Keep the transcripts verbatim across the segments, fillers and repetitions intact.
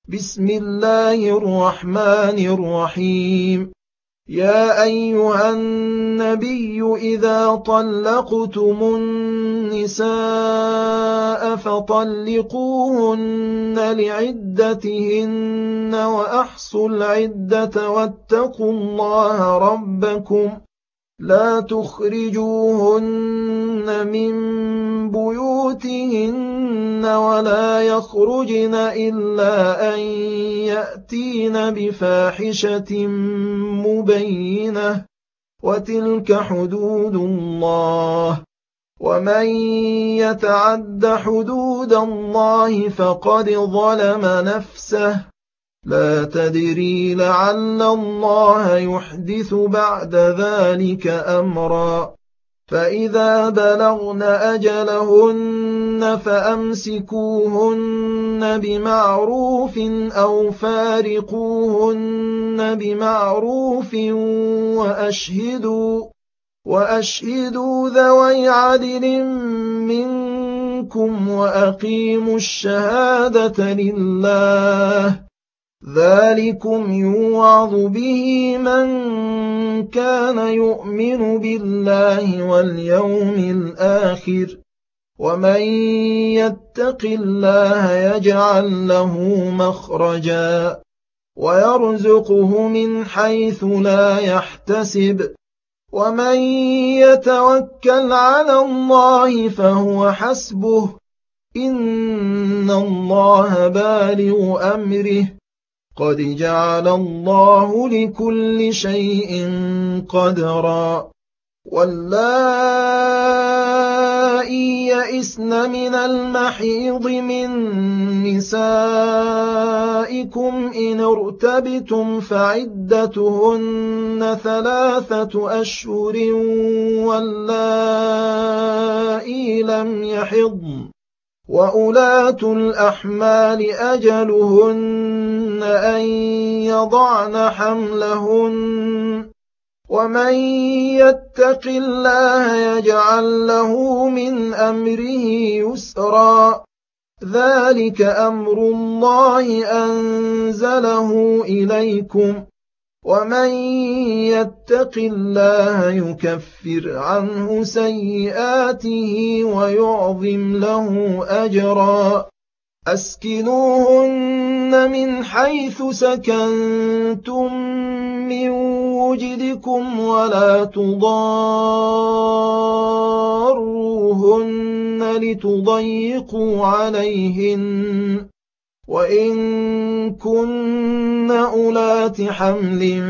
بسم الله الرحمن الرحيم يا أيها النبي إذا طلقتم النساء فطلقوهن لعدتهن وأحصوا العدة واتقوا الله ربكم لا تخرجوهن من بيوتهن ولا يخرجن إلا أن يأتين بفاحشة مبينة وتلك حدود الله ومن يتعد حدود الله فقد ظلم نفسه لا تدري لعل الله يحدث بعد ذلك أمرا فإذا بلغن أجلهن فأمسكوهن بمعروف أو فارقوهن بمعروف وأشهدوا وأشهدوا ذوي عدل منكم وأقيموا الشهادة لله ذلكم يوعظ به من كان يؤمن بالله واليوم الآخر ومن يتق الله يجعل له مخرجا ويرزقه من حيث لا يحتسب ومن يتوكل على الله فهو حسبه إن الله بالغ أمره قد جعل الله لكل شيء قدرا واللائي يئسن من المحيض من نسائكم إن ارتبتم فعدتهن ثلاثة أشهر واللائي لم يحضن وأولاة الأحمال أجلهن أن يضعن حملهن ومن يتق الله يجعل له من أمره يسرا ذلك أمر الله أنزله إليكم ومن يتق الله يكفر عنه سيئاته ويعظم له أجرا أسكنوهن من حيث سكنتم من وجدكم ولا تضاروهن لتضيقوا عليهن وإن كن أولات حمل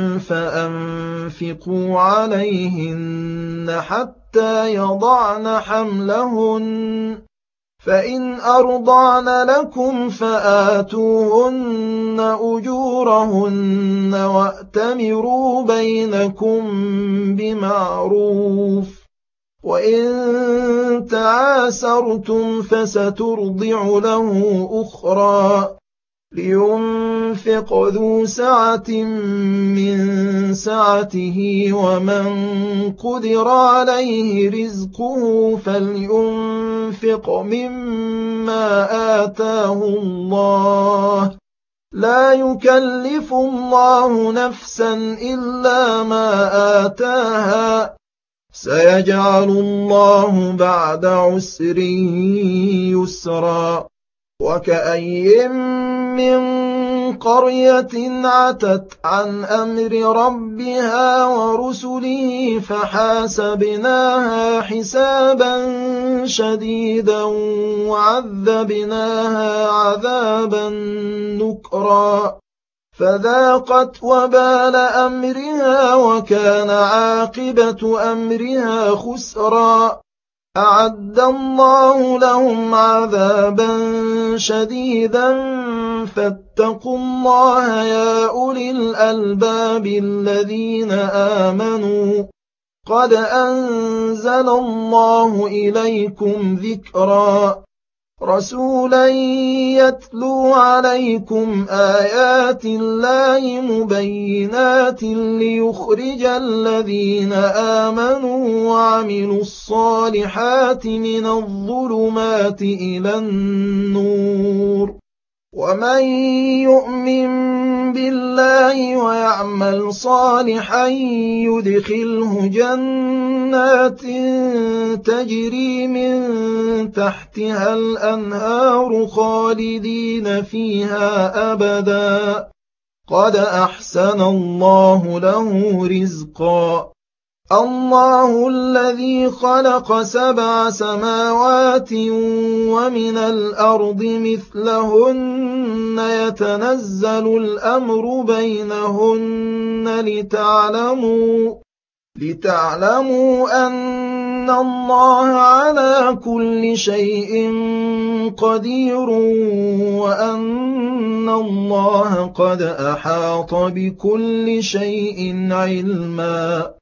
فأنفقوا عليهن حتى يضعن حملهن فإن أرضعن لكم فآتوهن أجورهن وأتمروا بينكم بمعروف وإن تعاسرتم فسترضع له أخرى لينفق ذو سعة من سعته ومن قدر عليه رزقه فلينفق مما آتاه الله لا يكلف الله نفسا إلا ما آتاها سيجعل الله بعد عسر يسرا وكأي من قرية عتت عن أمر ربها ورسله فحاسبناها حسابا شديدا وعذبناها عذابا نكرا فذاقت وبال أمرها وكان عاقبة أمرها خسرا أعد الله لهم عذابا شديدا فاتقوا الله يا أولي الألباب الذين آمنوا قد أنزل الله إليكم ذكرا رسولا يتلو عليكم آيات الله مبينات ليخرج الذين آمنوا وعملوا الصالحات من الظلمات إلى النور ومن يؤمن بالله ويعمل صالحا يدخله جنات تجري من تحتها الأنهار خالدين فيها أبدا قد أحسن الله له رزقا الله الذي خلق سبع سماوات ومن الأرض مثلهن يتنزل الأمر بينهن لتعلموا لتعلموا أن الله على كل شيء قدير وأن الله قد أحاط بكل شيء علما